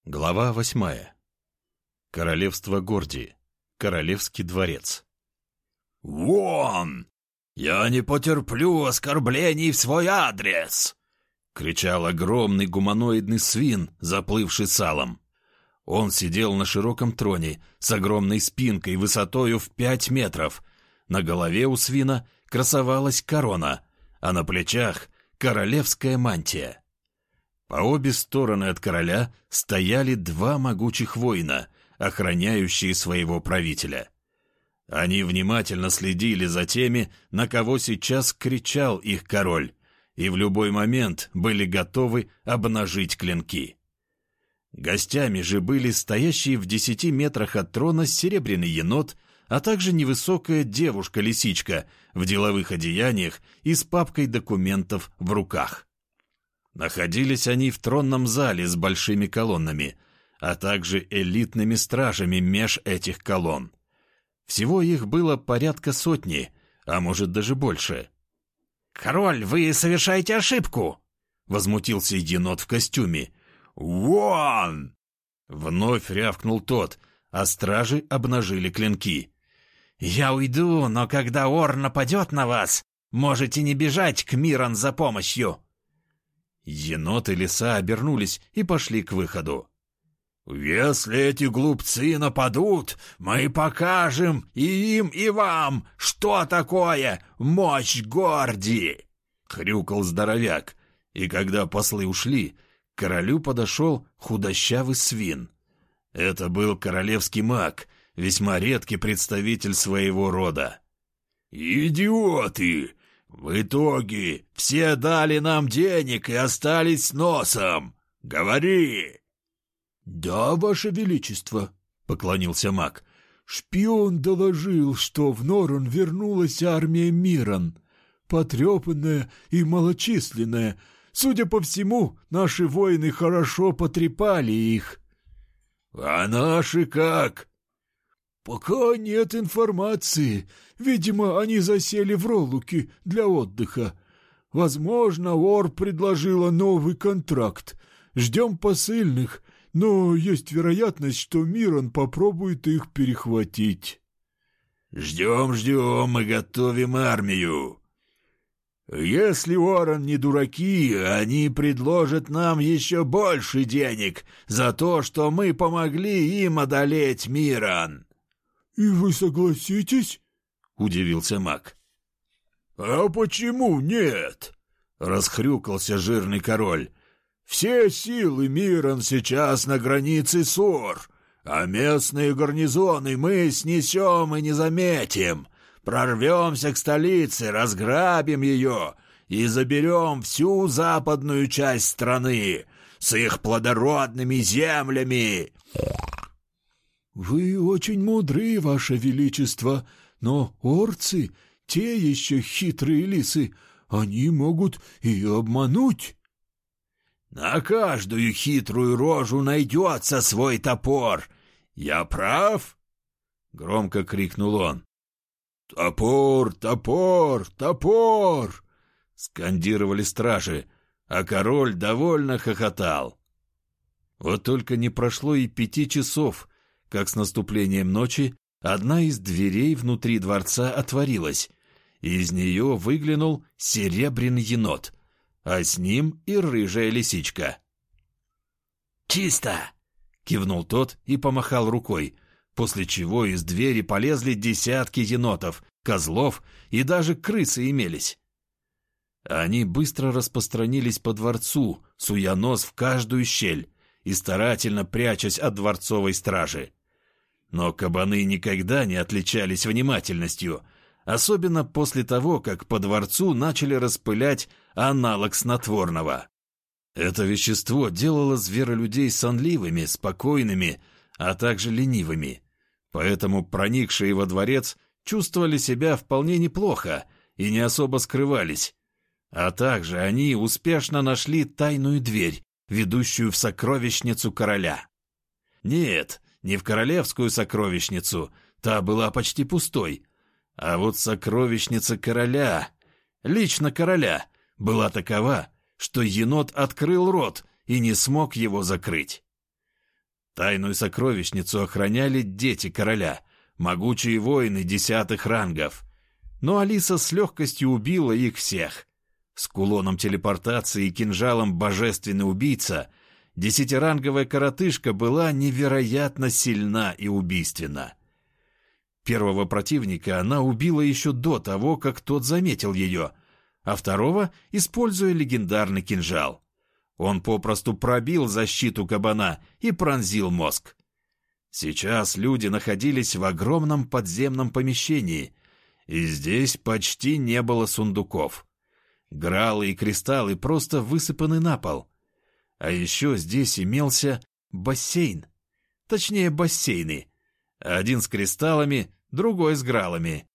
Глава 8. Королевство Гордии. Королевский дворец. «Вон! Я не потерплю оскорблений в свой адрес!» — кричал огромный гуманоидный свин, заплывший салом. Он сидел на широком троне с огромной спинкой высотою в 5 метров. На голове у свина красовалась корона, а на плечах — королевская мантия. По обе стороны от короля стояли 2 могучих воина, охраняющие своего правителя. Они внимательно следили за теми, на кого сейчас кричал их король, и в любой момент были готовы обнажить клинки. Гостями же были стоящие в 10 метрах от трона серебряный енот, а также невысокая девушка-лисичка в деловых одеяниях и с папкой документов в руках. Находились они в тронном зале с большими колоннами, а также элитными стражами меж этих колонн. Всего их было порядка 100, а может даже больше. «Король, вы совершаете ошибку!» — возмутился енот в костюме. «Вон!» — вновь рявкнул тот, а стражи обнажили клинки. «Я уйду, но когда Ор нападет на вас, можете не бежать к Миран за помощью!» Енот и лиса обернулись и пошли к выходу. «Если эти глупцы нападут, мы покажем и им, и вам, что такое мощь Гордии!» — хрюкал здоровяк, и когда послы ушли, к королю подошел худощавый свин. Это был королевский маг, весьма редкий представитель своего рода. «Идиоты! В итоге все дали нам денег и остались с носом! Говори!» «Да, Ваше Величество», — поклонился маг. «Шпион доложил, что в Норрен вернулась армия Миран, потрепанная и малочисленная. Судя по всему, наши воины хорошо потрепали их». «А наши как?» «Пока нет информации. Видимо, они засели в Роллуке для отдыха. Возможно, Ор предложила новый контракт. Ждем посыльных, но есть вероятность, что Миран попробует их перехватить». «Ждем и готовим армию. Если Оран не дураки, они предложат нам еще больше денег за то, что мы помогли им одолеть Миран». «И вы согласитесь?» — удивился маг. «А почему нет?» — расхрюкался жирный король. «Все силы Миран сейчас на границе с Ор, а местные гарнизоны мы снесем и не заметим. Прорвемся к столице, разграбим ее и заберем всю западную часть страны с их плодородными землями». «Вы очень мудры, Ваше Величество, но орцы, те еще хитрые лисы, они могут и обмануть». «На каждую хитрую рожу найдется свой топор. Я прав?» — громко крикнул он. «Топор, топор, топор!» — скандировали стражи, а король довольно хохотал. Вот только не прошло и 5 часов, как с наступлением ночи одна из дверей внутри дворца отворилась, и из нее выглянул серебряный енот, а с ним и рыжая лисичка. «Чисто!» — кивнул тот и помахал рукой, после чего из двери полезли десятки енотов, козлов и даже крысы имелись. Они быстро распространились по дворцу, суя нос в каждую щель и старательно прячась от дворцовой стражи. Но кабаны никогда не отличались внимательностью, особенно после того, как по дворцу начали распылять аналог снотворного. Это вещество делало зверолюдей сонливыми, спокойными, а также ленивыми. Поэтому проникшие во дворец чувствовали себя вполне неплохо и не особо скрывались. А также они успешно нашли тайную дверь, ведущую в сокровищницу короля. Нет, не в королевскую сокровищницу, та была почти пустой. А вот сокровищница короля, лично короля, была такова, что енот открыл рот и не смог его закрыть. Тайную сокровищницу охраняли дети короля, могучие воины 10-х рангов. Но Алиса с легкостью убила их всех. С кулоном телепортации и кинжалом божественный убийца 10-ранговая коротышка была невероятно сильна и убийственна. Первого противника она убила еще до того, как тот заметил ее, а второго, используя легендарный кинжал. Он попросту пробил защиту кабана и пронзил мозг. Сейчас люди находились в огромном подземном помещении, и здесь почти не было сундуков. Гралы и кристаллы просто высыпаны на пол. А еще здесь имелся бассейн. Точнее, бассейны. Один с кристаллами, другой с гралами.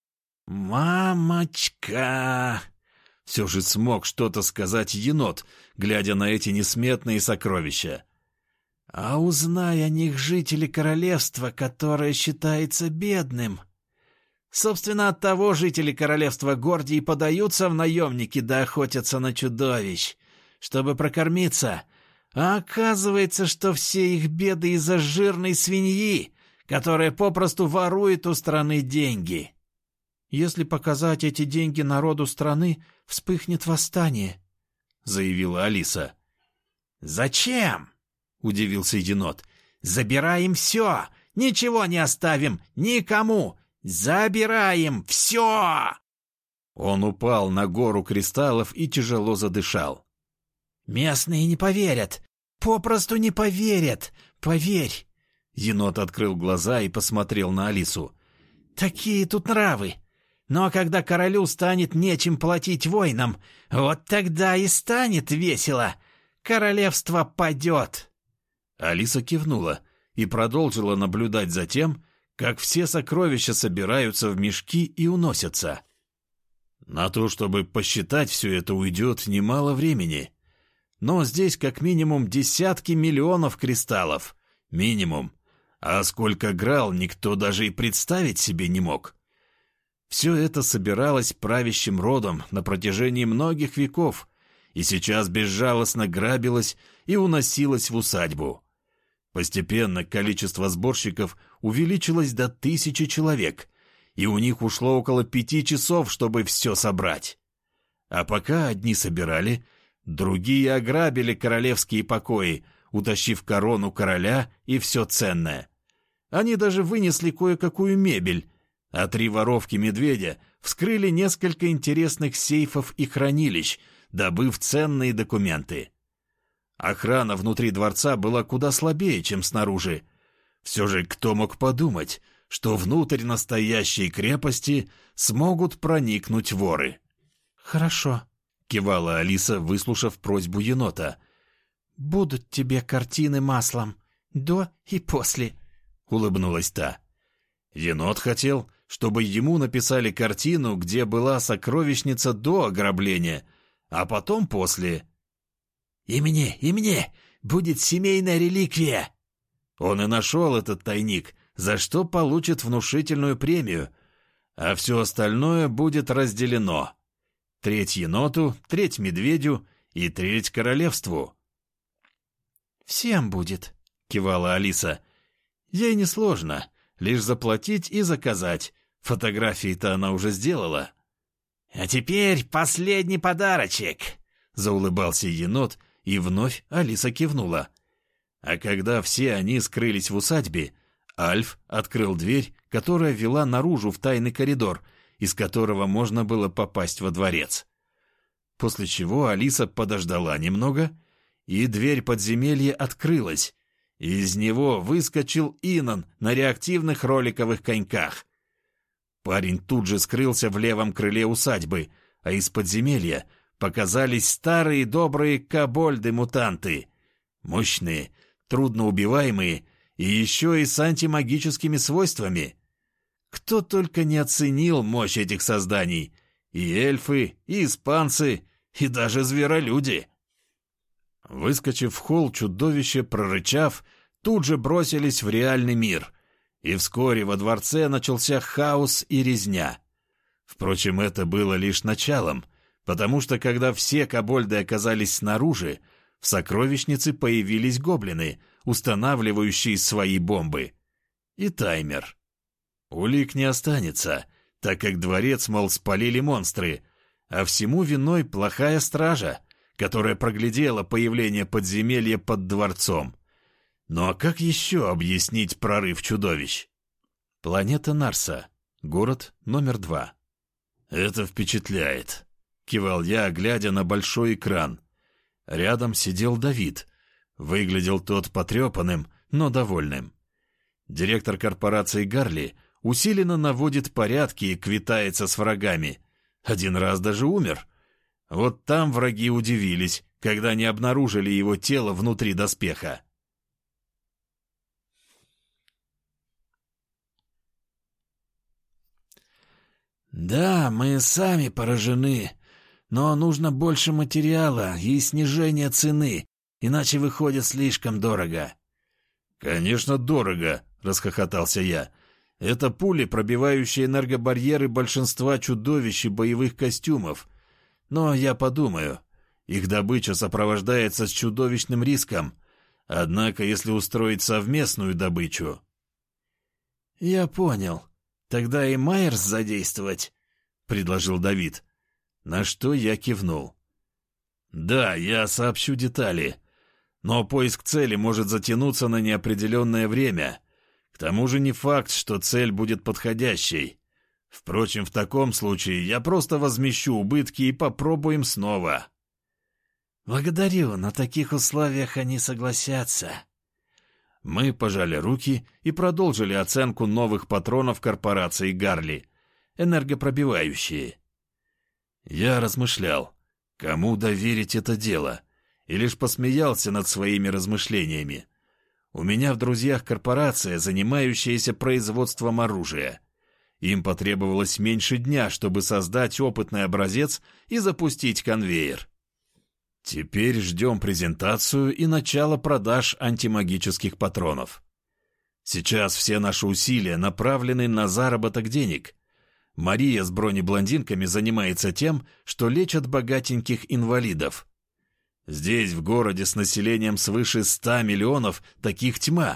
«Мамочка!» Все же смог что-то сказать енот, глядя на эти несметные сокровища. «А узнай о них жители королевства, которое считается бедным. Собственно, от того жители королевства Гордии подаются в наемники да охотятся на чудовищ, чтобы прокормиться. А оказывается, что все их беды из-за жирной свиньи, которая попросту ворует у страны деньги. Если показать эти деньги народу страны, вспыхнет восстание», — заявила Алиса. «Зачем?» — удивился енот. «Забираем все! Ничего не оставим! Никому! Забираем все!» Он упал на гору кристаллов и тяжело задышал. «Местные не поверят! Попросту не поверят! Поверь!» Енот открыл глаза и посмотрел на Алису. «Такие тут нравы! Но когда королю станет нечем платить воинам, вот тогда и станет весело! Королевство падет!» Алиса кивнула и продолжила наблюдать за тем, как все сокровища собираются в мешки и уносятся. На то, чтобы посчитать все это, уйдет немало времени. Но здесь как минимум десятки миллионов кристаллов. Минимум. А сколько грал, никто даже и представить себе не мог. Все это собиралось правящим родом на протяжении многих веков, и сейчас безжалостно грабилось и уносилось в усадьбу. Постепенно количество сборщиков увеличилось до 1000 человек, и у них ушло около 5 часов, чтобы все собрать. А пока одни собирали, другие ограбили королевские покои, утащив корону короля и все ценное. Они даже вынесли кое-какую мебель, а 3 воровки-медведя вскрыли несколько интересных сейфов и хранилищ, добыв ценные документы. Охрана внутри дворца была куда слабее, чем снаружи. Все же кто мог подумать, что внутрь настоящей крепости смогут проникнуть воры? «Хорошо», — кивала Алиса, выслушав просьбу енота. «Будут тебе картины маслом, до и после», — улыбнулась та. Енот хотел, чтобы ему написали картину, где была сокровищница до ограбления, а потом после. И мне будет семейная реликвия!» Он и нашел этот тайник, за что получит внушительную премию, а все остальное будет разделено. 1/3 еноту, 1/3 медведю и 1/3 королевству. «Всем будет», — кивала Алиса. Ей несложно, лишь заплатить и заказать. Фотографии-то она уже сделала. «А теперь последний подарочек», — заулыбался енот, и вновь Алиса кивнула. А когда все они скрылись в усадьбе, Альф открыл дверь, которая вела наружу в тайный коридор, из которого можно было попасть во дворец. После чего Алиса подождала немного, и дверь подземелья открылась, и из него выскочил Инан на реактивных роликовых коньках. Парень тут же скрылся в левом крыле усадьбы, а из подземелья показались старые добрые кобольды-мутанты. Мощные, трудноубиваемые и еще и с антимагическими свойствами. Кто только не оценил мощь этих созданий. И эльфы, и испанцы, и даже зверолюди. Выскочив в холл, чудовище, прорычав, тут же бросились в реальный мир. И вскоре во дворце начался хаос и резня. Впрочем, это было лишь началом, потому что когда все кобольды оказались снаружи, В сокровищнице появились гоблины, устанавливающие свои бомбы. И таймер. Улик не останется, так как дворец, мол, спалили монстры, а всему виной плохая стража, которая проглядела появление подземелья под дворцом. Ну а как еще объяснить прорыв чудовищ? Планета Нарса. Город номер 2. «Это впечатляет», — кивал я, глядя на большой экран. Рядом сидел Давид. Выглядел тот потрепанным, но довольным. Директор корпорации Гарли усиленно наводит порядки и квитается с врагами. Один раз даже умер. Вот там враги удивились, когда не обнаружили его тело внутри доспеха. «Да, мы сами поражены, но нужно больше материала и снижение цены, иначе выходит слишком дорого». «Конечно, дорого», — расхохотался я. «Это пули, пробивающие энергобарьеры большинства чудовищ и боевых костюмов. Но я подумаю, их добыча сопровождается с чудовищным риском. Однако, если устроить совместную добычу...» «Я понял. Тогда и Майерс задействовать», — предложил Давид. На что я кивнул. «Да, я сообщу детали. Но поиск цели может затянуться на неопределенное время. К тому же не факт, что цель будет подходящей. Впрочем, в таком случае я просто возмещу убытки и попробуем снова». «Благодарю, на таких условиях они согласятся». Мы пожали руки и продолжили оценку новых патронов корпорации Гарли, энергопробивающие. Я размышлял, кому доверить это дело, и лишь посмеялся над своими размышлениями. У меня в друзьях корпорация, занимающаяся производством оружия. Им потребовалось меньше дня, чтобы создать опытный образец и запустить конвейер. Теперь ждем презентацию и начало продаж антимагических патронов. Сейчас все наши усилия направлены на заработок денег. Мария с бронеблондинками занимается тем, что лечат богатеньких инвалидов. Здесь, в городе с населением свыше 100 миллионов, таких тьма.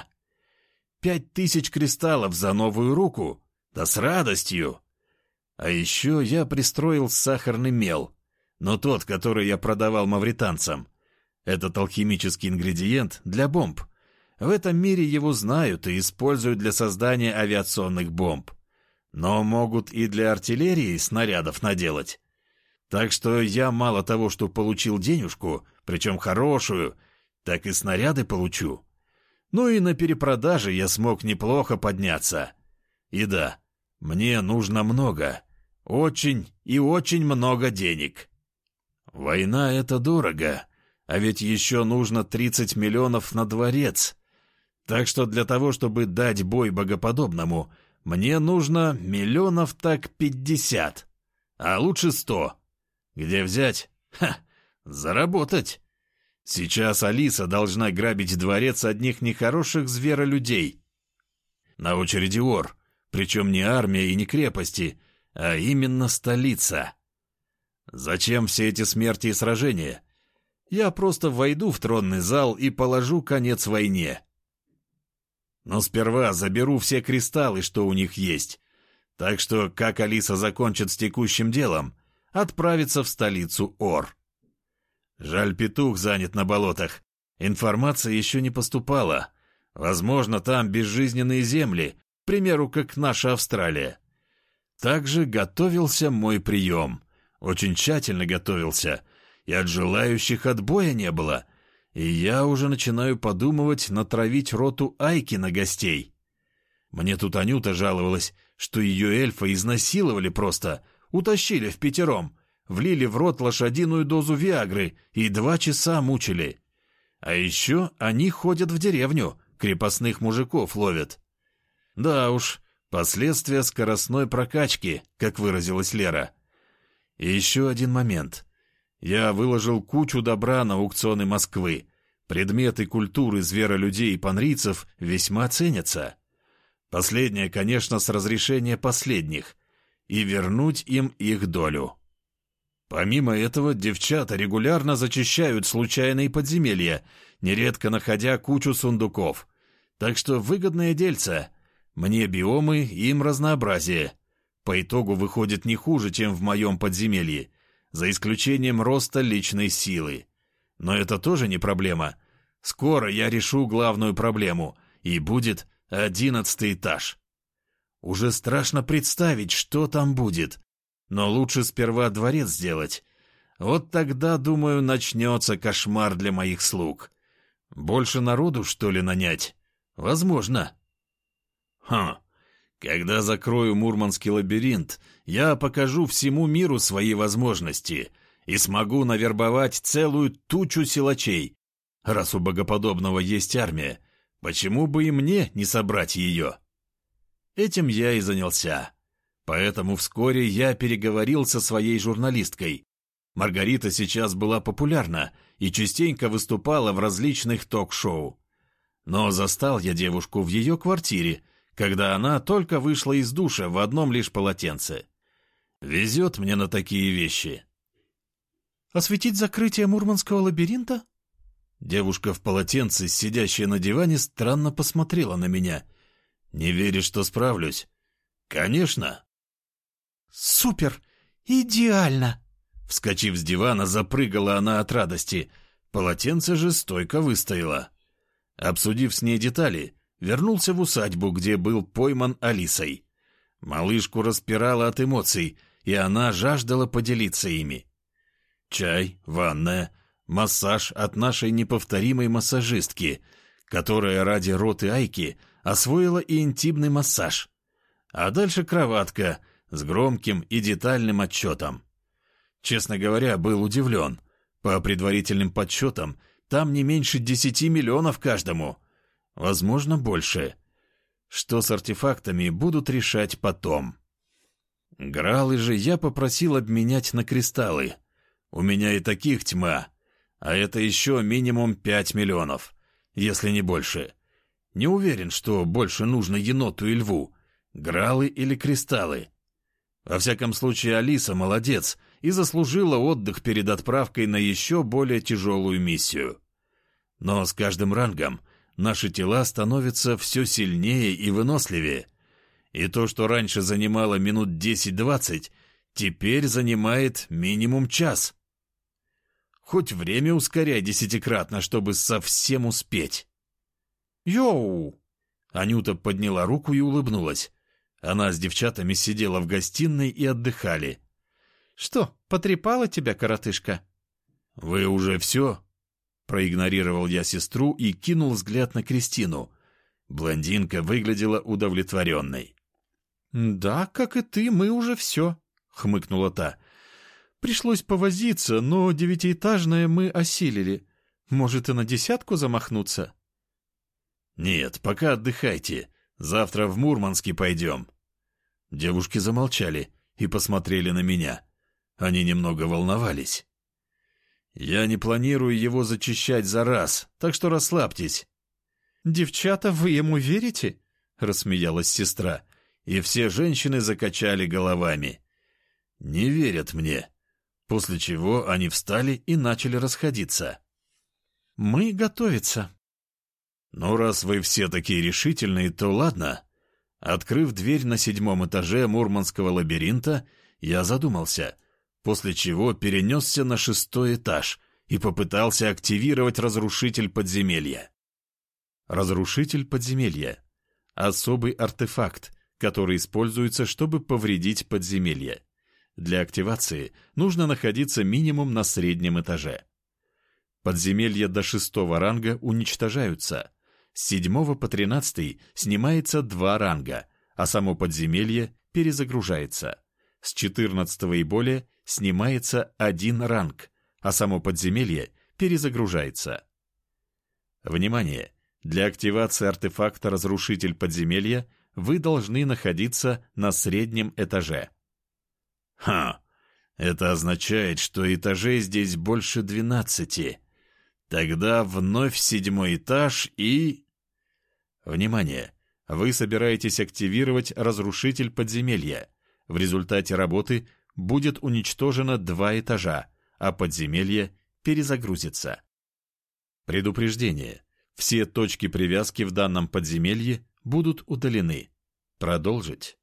5000 кристаллов за новую руку. Да с радостью. А еще я пристроил сахарный мел. Но тот, который я продавал мавританцам. Этот алхимический ингредиент для бомб. В этом мире его знают и используют для создания авиационных бомб. Но могут и для артиллерии снарядов наделать. Так что я мало того, что получил денежку, причем хорошую, так и снаряды получу. Ну и на перепродаже я смог неплохо подняться. И да, мне нужно много, очень и очень много денег. Война — это дорого, а ведь еще нужно 30 миллионов на дворец. Так что для того, чтобы дать бой богоподобному, мне нужно миллионов так 50, а лучше 100. Где взять? Заработать. Сейчас Алиса должна грабить дворец одних нехороших зверолюдей. На очереди Ор, причем не армия и не крепости, а именно столица. Зачем все эти смерти и сражения? Я просто войду в тронный зал и положу конец войне. Но сперва заберу все кристаллы, что у них есть. Так что, как Алиса закончит с текущим делом, отправится в столицу Ор. Жаль, петух занят на болотах. Информация еще не поступала. Возможно, там безжизненные земли, к примеру, как наша Австралия. Также готовился мой прием. Очень тщательно готовился, и от желающих отбоя не было, и я уже начинаю подумывать натравить роту Айки на гостей. Мне тут Анюта жаловалась, что ее эльфа изнасиловали просто, утащили впятером, влили в рот лошадиную дозу виагры и 2 часа мучили. А еще они ходят в деревню, крепостных мужиков ловят. Да уж, последствия скоростной прокачки, как выразилась Лера. И еще один момент. Я выложил кучу добра на аукционы Москвы. Предметы культуры зверолюдей и панрийцев весьма ценятся. Последнее, конечно, с разрешения последних. И вернуть им их долю. Помимо этого, девчата регулярно зачищают случайные подземелья, нередко находя кучу сундуков. Так что выгодное дельце. Мне биомы, им разнообразие. По итогу выходит не хуже, чем в моем подземелье, за исключением роста личной силы. Но это тоже не проблема. Скоро я решу главную проблему, и будет 11-й этаж. Уже страшно представить, что там будет. Но лучше сперва дворец сделать. Вот тогда, думаю, начнется кошмар для моих слуг. Больше народу, что ли, нанять? Возможно. Когда закрою Мурманский лабиринт, я покажу всему миру свои возможности и смогу навербовать целую тучу силачей. Раз у богоподобного есть армия, почему бы и мне не собрать ее? Этим я и занялся. Поэтому вскоре я переговорил со своей журналисткой. Маргарита сейчас была популярна и частенько выступала в различных ток-шоу. Но застал я девушку в ее квартире, когда она только вышла из душа в одном лишь полотенце. Везет мне на такие вещи. «Осветить закрытие Мурманского лабиринта?» Девушка в полотенце, сидящая на диване, странно посмотрела на меня. «Не веришь, что справлюсь?» «Конечно!» «Супер! Идеально!» Вскочив с дивана, запрыгала она от радости. Полотенце же стойко выстояло. Обсудив с ней детали, вернулся в усадьбу, где был пойман Алисой. Малышку распирала от эмоций, и она жаждала поделиться ими. Чай, ванная, массаж от нашей неповторимой массажистки, которая ради роты Айки освоила и интимный массаж. А дальше кроватка с громким и детальным отчетом. Честно говоря, был удивлен. По предварительным подсчетам, там не меньше 10 миллионов каждому. Возможно, больше. Что с артефактами, будут решать потом. Гралы же я попросил обменять на кристаллы. У меня и таких тьма. А это еще минимум 5 миллионов, если не больше. Не уверен, что больше нужно еноту и льву. Гралы или кристаллы. Во всяком случае, Алиса молодец и заслужила отдых перед отправкой на еще более тяжелую миссию. Но с каждым рангом наши тела становятся все сильнее и выносливее. И то, что раньше занимало минут 10-20, теперь занимает минимум час. Хоть время ускоряй 10-кратно, чтобы совсем успеть. «Йоу!» Анюта подняла руку и улыбнулась. Она с девчатами сидела в гостиной и отдыхали. «Что, потрепала тебя, коротышка?» «Вы уже все?» Проигнорировал я сестру и кинул взгляд на Кристину. Блондинка выглядела удовлетворенной. «Да, как и ты, мы уже все», — хмыкнула та. «Пришлось повозиться, но 9-этажное мы осилили. Может, и на 10-ку замахнуться?» «Нет, пока отдыхайте. Завтра в Мурманске пойдем». Девушки замолчали и посмотрели на меня. Они немного волновались. «Я не планирую его зачищать за раз, так что расслабьтесь». «Девчата, вы ему верите?» — рассмеялась сестра, и все женщины закачали головами. «Не верят мне». После чего они встали и начали расходиться. «Мы готовиться». «Ну, раз вы все такие решительные, то ладно». Открыв дверь на 7-м этаже Мурманского лабиринта, я задумался, после чего перенесся на 6-й этаж и попытался активировать разрушитель подземелья. Разрушитель подземелья — особый артефакт, который используется, чтобы повредить подземелье. Для активации нужно находиться минимум на среднем этаже. Подземелья до 6-го ранга уничтожаются. С 7 по 13 снимается 2 ранга, а само подземелье перезагружается. С 14 и более снимается 1 ранг, а само подземелье перезагружается. Внимание! Для активации артефакта «Разрушитель подземелья» вы должны находиться на среднем этаже. Это означает, что этажей здесь больше 12. Тогда вновь 7-й этаж и... Внимание! Вы собираетесь активировать разрушитель подземелья. В результате работы будет уничтожено 2 этажа, а подземелье перезагрузится. Предупреждение. Все точки привязки в данном подземелье будут удалены. Продолжить.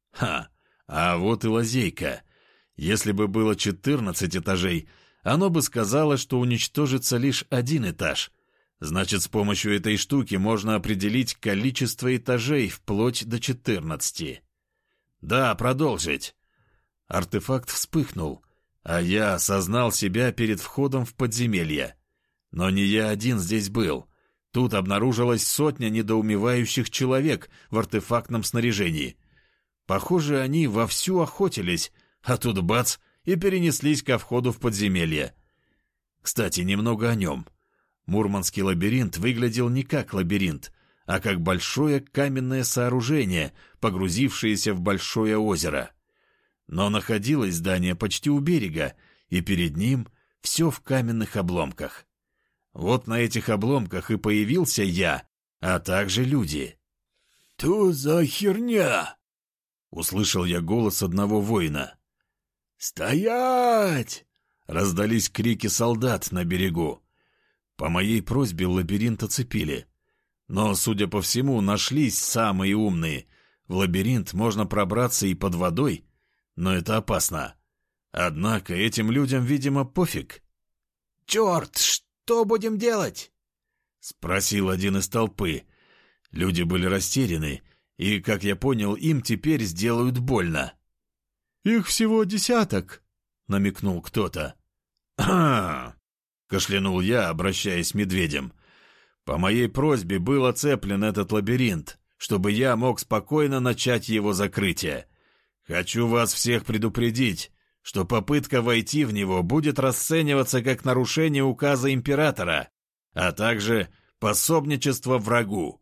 А вот и лазейка. Если бы было 14 этажей, оно бы сказало, что уничтожится лишь 1 этаж. Значит, с помощью этой штуки можно определить количество этажей вплоть до 14. Да, продолжить. Артефакт вспыхнул, а я осознал себя перед входом в подземелье. Но не я один здесь был. Тут обнаружилась сотня недоумевающих человек в артефактном снаряжении. Похоже, они вовсю охотились, а тут бац, и перенеслись ко входу в подземелье. Кстати, немного о нем. Мурманский лабиринт выглядел не как лабиринт, а как большое каменное сооружение, погрузившееся в большое озеро. Но находилось здание почти у берега, и перед ним все в каменных обломках. Вот на этих обломках и появился я, а также люди. «Что за херня?» — услышал я голос одного воина. «Стоять!» — раздались крики солдат на берегу. По моей просьбе лабиринт оцепили. Но, судя по всему, нашлись самые умные. В лабиринт можно пробраться и под водой, но это опасно. Однако этим людям, видимо, пофиг. «Черт, что будем делать?» — спросил один из толпы. Люди были растеряны, и, как я понял, им теперь сделают больно. «Их всего 10», — намекнул кто-то. «Ха!» — кашлянул я, обращаясь к медведям. «По моей просьбе был оцеплен этот лабиринт, чтобы я мог спокойно начать его закрытие. Хочу вас всех предупредить, что попытка войти в него будет расцениваться как нарушение указа императора, а также пособничество врагу».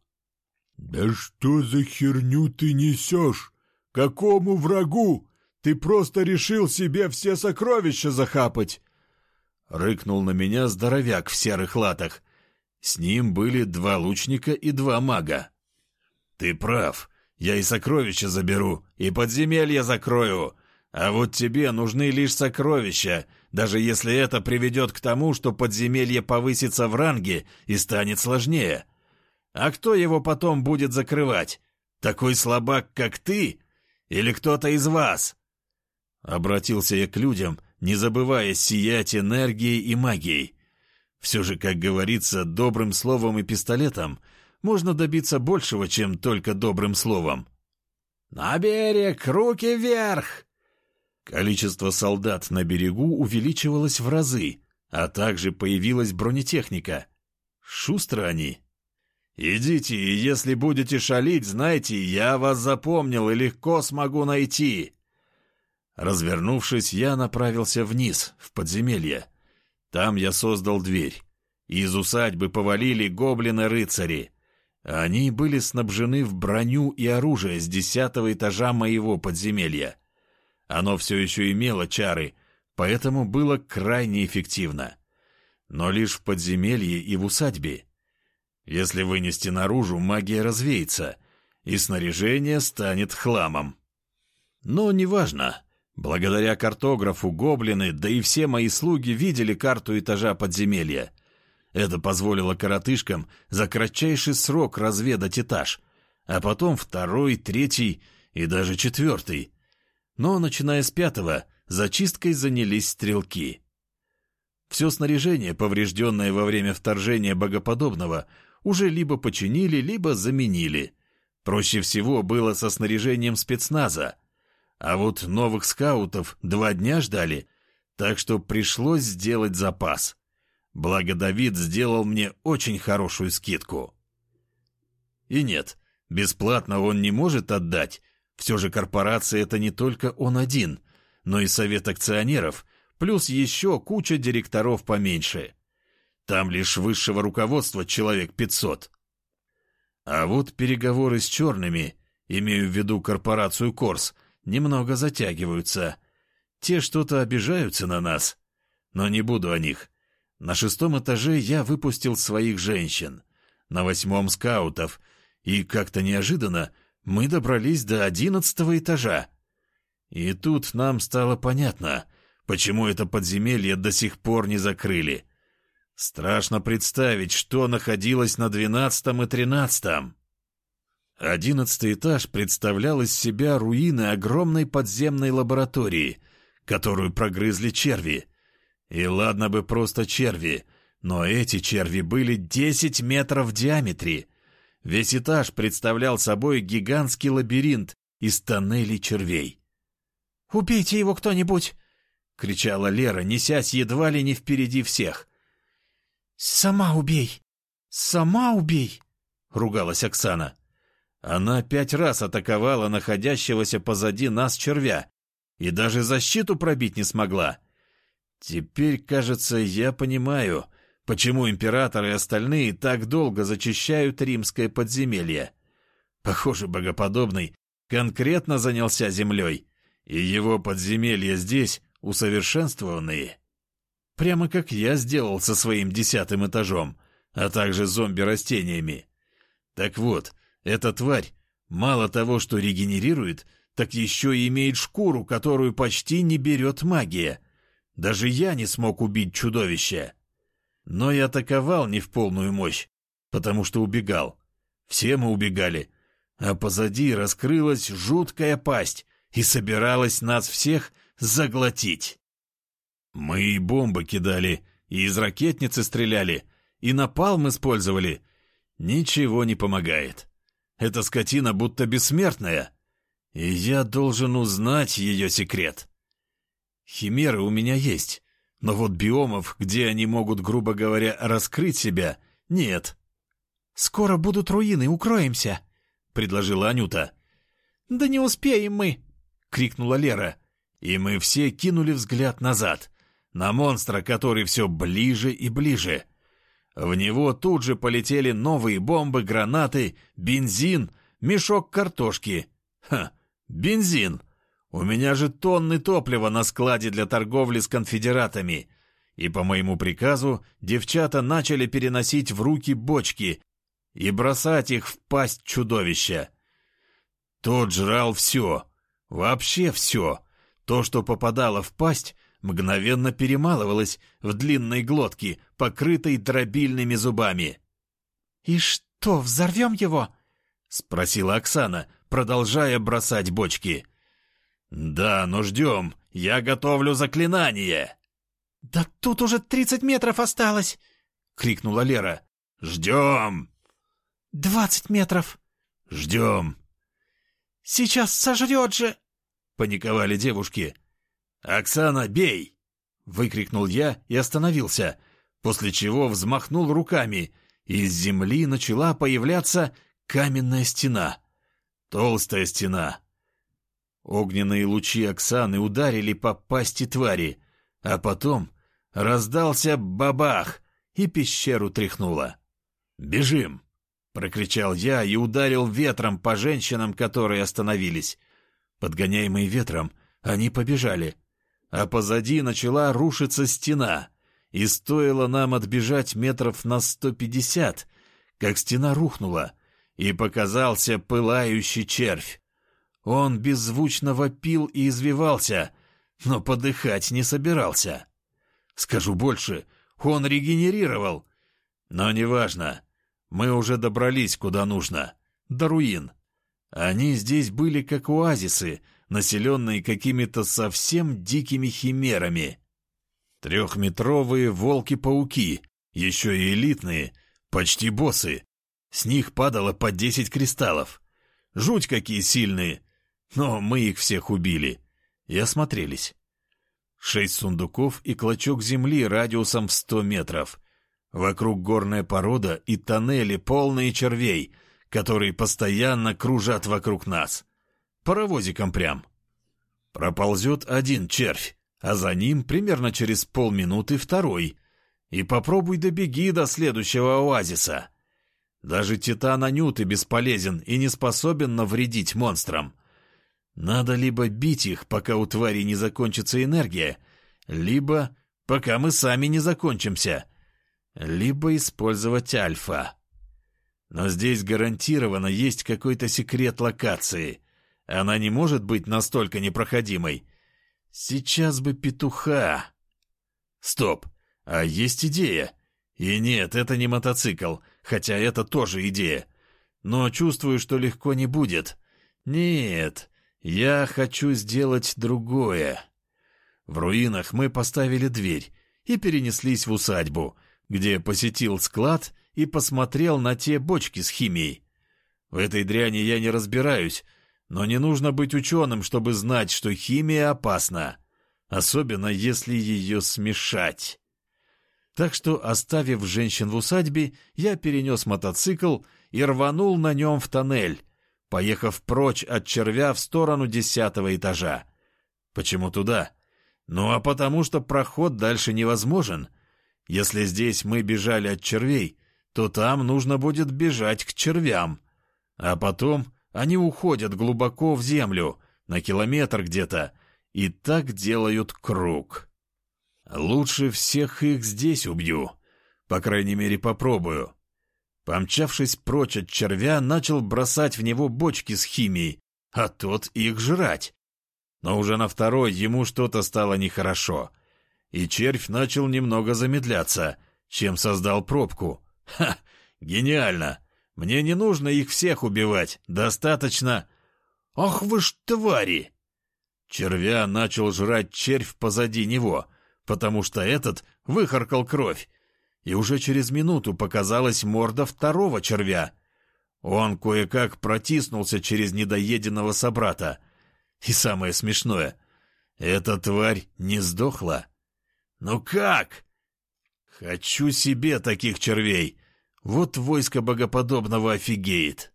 «Да что за херню ты несешь? Какому врагу? Ты просто решил себе все сокровища захапать!» Рыкнул на меня здоровяк в серых латах. С ним были 2 лучника и 2 мага. «Ты прав, я и сокровища заберу, и подземелья закрою. А вот тебе нужны лишь сокровища, даже если это приведет к тому, что подземелье повысится в ранге и станет сложнее. А кто его потом будет закрывать? Такой слабак, как ты? Или кто-то из вас?» Обратился я к людям, не забывая сиять энергией и магией. Все же, как говорится, добрым словом и пистолетом можно добиться большего, чем только добрым словом. «На берег! Руки вверх!» Количество солдат на берегу увеличивалось в разы, а также появилась бронетехника. Шустро они. «Идите, и если будете шалить, знайте, я вас запомнил и легко смогу найти». Развернувшись, я направился вниз, в подземелье. Там я создал дверь. Из усадьбы повалили гоблины-рыцари. Они были снабжены в броню и оружие с 10-го этажа моего подземелья. Оно все еще имело чары, поэтому было крайне эффективно. Но лишь в подземелье и в усадьбе. Если вынести наружу, магия развеется, и снаряжение станет хламом. Но неважно. Благодаря картографу гоблины, да и все мои слуги видели карту этажа подземелья. Это позволило коротышкам за кратчайший срок разведать этаж, а потом 2-й, 3-й и даже 4-й. Но, начиная с 5-го, зачисткой занялись стрелки. Все снаряжение, поврежденное во время вторжения богоподобного, уже либо починили, либо заменили. Проще всего было со снаряжением спецназа. А вот новых скаутов 2 дня ждали, так что пришлось сделать запас. Благо Давид сделал мне очень хорошую скидку. И нет, бесплатно он не может отдать. Все же корпорация — это не только он один, но и совет акционеров, плюс еще куча директоров поменьше. Там лишь высшего руководства человек 500. А вот переговоры с черными, имею в виду корпорацию Корс, немного затягиваются. Те что-то обижаются на нас. Но не буду о них. На 6-м этаже я выпустил своих женщин. На 8-м скаутов. И как-то неожиданно мы добрались до 11-го этажа. И тут нам стало понятно, почему это подземелье до сих пор не закрыли. Страшно представить, что находилось на 12-м и 13-м. 11-й этаж представлял из себя руины огромной подземной лаборатории, которую прогрызли черви. И ладно бы просто черви, но эти черви были 10 метров в диаметре. Весь этаж представлял собой гигантский лабиринт из тоннелей червей. «Убейте его кто-нибудь!» — кричала Лера, несясь едва ли не впереди всех. «Сама убей! Сама убей!» — ругалась Оксана. Она 5 раз атаковала находящегося позади нас червя и даже защиту пробить не смогла. Теперь, кажется, я понимаю, почему император и остальные так долго зачищают римское подземелье. Похоже, богоподобный конкретно занялся землей, и его подземелья здесь усовершенствованные. Прямо как я сделал со своим 10-м этажом, а также зомби-растениями. Так вот, эта тварь мало того, что регенерирует, так еще и имеет шкуру, которую почти не берет магия. Даже я не смог убить чудовище. Но я атаковал не в полную мощь, потому что убегал. Все мы убегали, а позади раскрылась жуткая пасть и собиралась нас всех заглотить. Мы и бомбы кидали, и из ракетницы стреляли, и напалм использовали. Ничего не помогает. Эта скотина будто бессмертная, и я должен узнать ее секрет. Химеры у меня есть, но вот биомов, где они могут, грубо говоря, раскрыть себя, нет. «Скоро будут руины, укроемся», — предложила Анюта. «Да не успеем мы», — крикнула Лера, и мы все кинули взгляд назад, на монстра, который все ближе и ближе. В него тут же полетели новые бомбы, гранаты, бензин, мешок картошки. Бензин! У меня же тонны топлива на складе для торговли с конфедератами. И по моему приказу девчата начали переносить в руки бочки и бросать их в пасть чудовища. Тот жрал все, вообще все. То, что попадало в пасть, мгновенно перемалывалось в длинной глотке, покрытой дробильными зубами. «И что, взорвем его?» — спросила Оксана, продолжая бросать бочки. «Да, но ждем. Я готовлю заклинание». «Да тут уже 30 метров осталось!» — крикнула Лера. «Ждем!» 20 метров!» «Ждем!» «Сейчас сожрет же!» — паниковали девушки. «Оксана, бей!» — выкрикнул я и остановился, после чего взмахнул руками, и из земли начала появляться каменная стена. Толстая стена. Огненные лучи Оксаны ударили по пасти твари, а потом раздался бабах, и пещеру тряхнуло. «Бежим!» — прокричал я и ударил ветром по женщинам, которые остановились. Подгоняемые ветром, они побежали, а позади начала рушиться стена, и стоило нам отбежать метров на 150, как стена рухнула, и показался пылающий червь. Он беззвучно вопил и извивался, но подыхать не собирался. Скажу больше, он регенерировал. Но неважно, мы уже добрались куда нужно, до руин. Они здесь были как оазисы, населенные какими-то совсем дикими химерами. 3-метровые волки-пауки, еще и элитные, почти боссы. С них падало по 10 кристаллов. Жуть какие сильные! Но мы их всех убили. И осмотрелись. 6 сундуков и клочок земли радиусом в 100 метров. Вокруг горная порода и тоннели, полные червей, которые постоянно кружат вокруг нас. Паровозиком прям. Проползет один червь, а за ним примерно через полминуты второй. И попробуй добеги до следующего оазиса. Даже титан Анюты бесполезен и не способен навредить монстрам. Надо либо бить их, пока у твари не закончится энергия, либо пока мы сами не закончимся, либо использовать альфа. Но здесь гарантированно есть какой-то секрет локации. Она не может быть настолько непроходимой. Сейчас бы петуха. Стоп, а есть идея. И нет, это не мотоцикл, хотя это тоже идея. Но чувствую, что легко не будет. Нет, я хочу сделать другое. В руинах мы поставили дверь и перенеслись в усадьбу, где посетил склад и посмотрел на те бочки с химией. В этой дряни я не разбираюсь, но не нужно быть ученым, чтобы знать, что химия опасна, особенно если ее смешать. Так что, оставив женщин в усадьбе, я перенес мотоцикл и рванул на нем в тоннель, поехав прочь от червя в сторону 10-го этажа. Почему туда? Ну а потому что проход дальше невозможен. Если здесь мы бежали от червей, то там нужно будет бежать к червям. А потом они уходят глубоко в землю, на километр где-то, и так делают круг. Лучше всех их здесь убью. По крайней мере, попробую. Помчавшись прочь от червя, начал бросать в него бочки с химией, а тот их жрать. Но уже на второй ему что-то стало нехорошо, и червь начал немного замедляться, чем создал пробку. Ха! Гениально! Мне не нужно их всех убивать, достаточно... Ах вы ж твари! Червя начал жрать червь позади него, потому что этот выхаркал кровь, и уже через минуту показалась морда второго червя. Он кое-как протиснулся через недоеденного собрата. И самое смешное, эта тварь не сдохла. Ну как? Хочу себе таких червей. Вот войско богоподобного офигеет.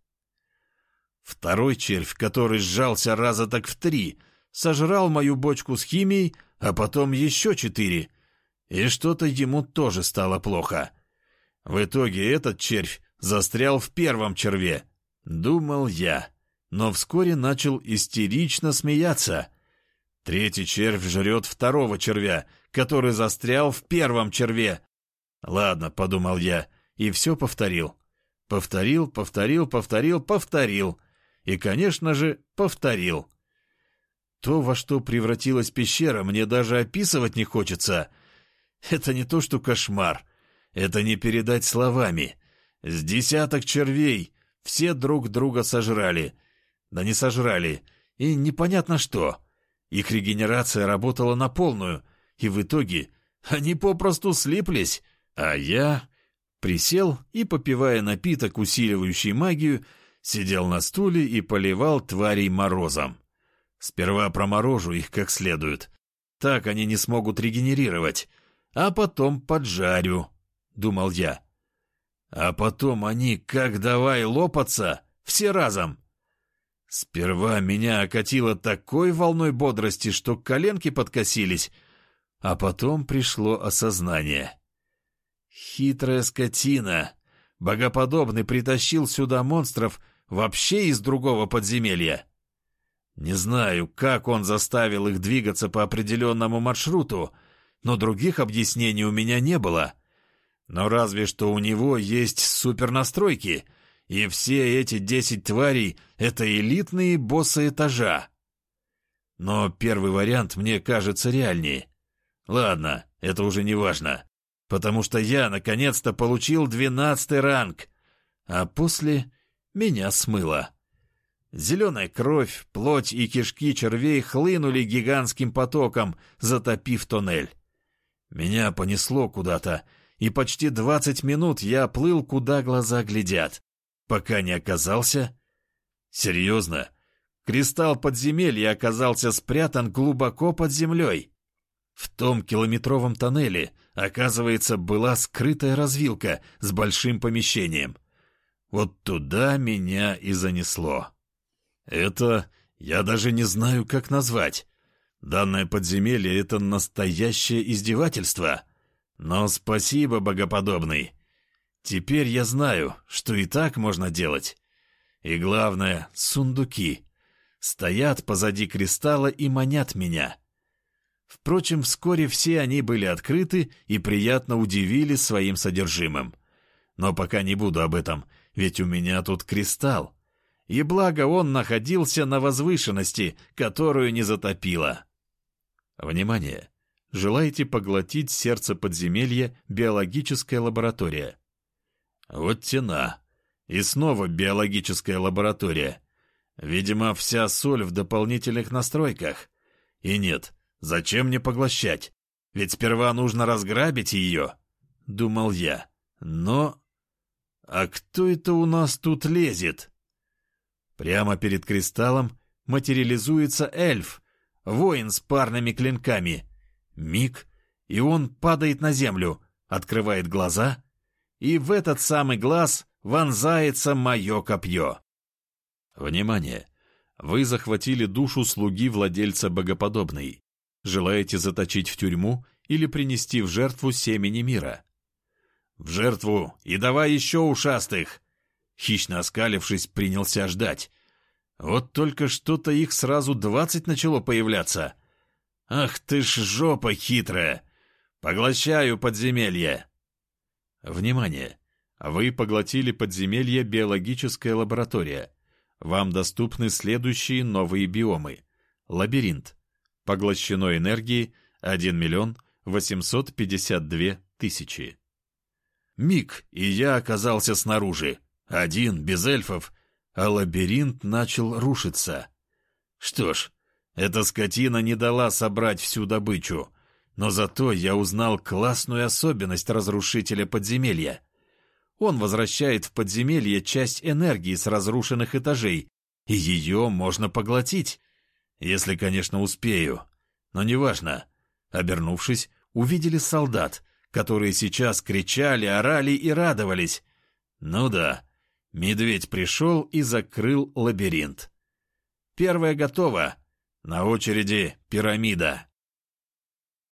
Второй червь, который сжался раза так в 3, сожрал мою бочку с химией, а потом еще 4. И что-то ему тоже стало плохо. В итоге этот червь застрял в первом черве, думал я, но вскоре начал истерично смеяться. Третий червь жрет второго червя, который застрял в первом черве. Ладно, подумал я, и все повторил. Повторил. И, конечно же, повторил. То, во что превратилась пещера, мне даже описывать не хочется. Это не то, что кошмар. Это не передать словами. С 10 червей все друг друга сожрали. Да не сожрали. И непонятно что. Их регенерация работала на полную. И в итоге они попросту слиплись. А я присел и, попивая напиток, усиливающий магию, сидел на стуле и поливал тварей морозом. Сперва проморожу их как следует. Так они не смогут регенерировать. А потом поджарю, думал я. А потом они как давай лопаться, все разом. Сперва меня окатило такой волной бодрости, что коленки подкосились, а потом пришло осознание. Хитрая скотина. Богоподобный притащил сюда монстров вообще из другого подземелья. Не знаю, как он заставил их двигаться по определенному маршруту, но других объяснений у меня не было. Но разве что у него есть супернастройки, и все эти 10 тварей — это элитные боссы этажа. Но первый вариант мне кажется реальнее. Ладно, это уже не важно, потому что я наконец-то получил 12-й ранг, а после меня смыло. Зеленая кровь, плоть и кишки червей хлынули гигантским потоком, затопив тоннель. Меня понесло куда-то, и почти 20 минут я плыл, куда глаза глядят, пока не оказался... Серьезно, кристалл подземелья оказался спрятан глубоко под землей. В том километровом тоннеле, оказывается, была скрытая развилка с большим помещением. Вот туда меня и занесло. Это я даже не знаю, как назвать. Данное подземелье — это настоящее издевательство. Но спасибо, богоподобный. Теперь я знаю, что и так можно делать. И главное, сундуки. Стоят позади кристалла и манят меня. Впрочем, вскоре все они были открыты и приятно удивили своим содержимым. Но пока не буду об этом, ведь у меня тут кристалл. И благо он находился на возвышенности, которую не затопило. Внимание! Желаете поглотить сердце подземелья биологическая лаборатория? Вот тена. И снова биологическая лаборатория. Видимо, вся соль в дополнительных настройках. И нет, зачем мне поглощать? Ведь сперва нужно разграбить ее, думал я. Но... А кто это у нас тут лезет? Прямо перед кристаллом материализуется эльф, воин с парными клинками. Миг, и он падает на землю, открывает глаза, и в этот самый глаз вонзается мое копье. Внимание! Вы захватили душу слуги владельца богоподобной. Желаете заточить в тюрьму или принести в жертву семени мира? В жертву и давай еще ушастых! Хищно оскалившись, принялся ждать. Вот только что-то их сразу 20 начало появляться. Ах ты ж жопа хитрая! Поглощаю подземелье! Внимание! Вы поглотили подземелье биологическая лаборатория. Вам доступны следующие новые биомы. Лабиринт. Поглощено энергии 1 852 000. Миг, и я оказался снаружи. Один, без эльфов, а лабиринт начал рушиться. Что ж, эта скотина не дала собрать всю добычу, но зато я узнал классную особенность разрушителя подземелья. Он возвращает в подземелье часть энергии с разрушенных этажей, и ее можно поглотить. Если, конечно, успею. Но неважно. Обернувшись, увидели солдат, которые сейчас кричали, орали и радовались. Ну да, медведь пришел и закрыл лабиринт. Первое готово. На очереди пирамида.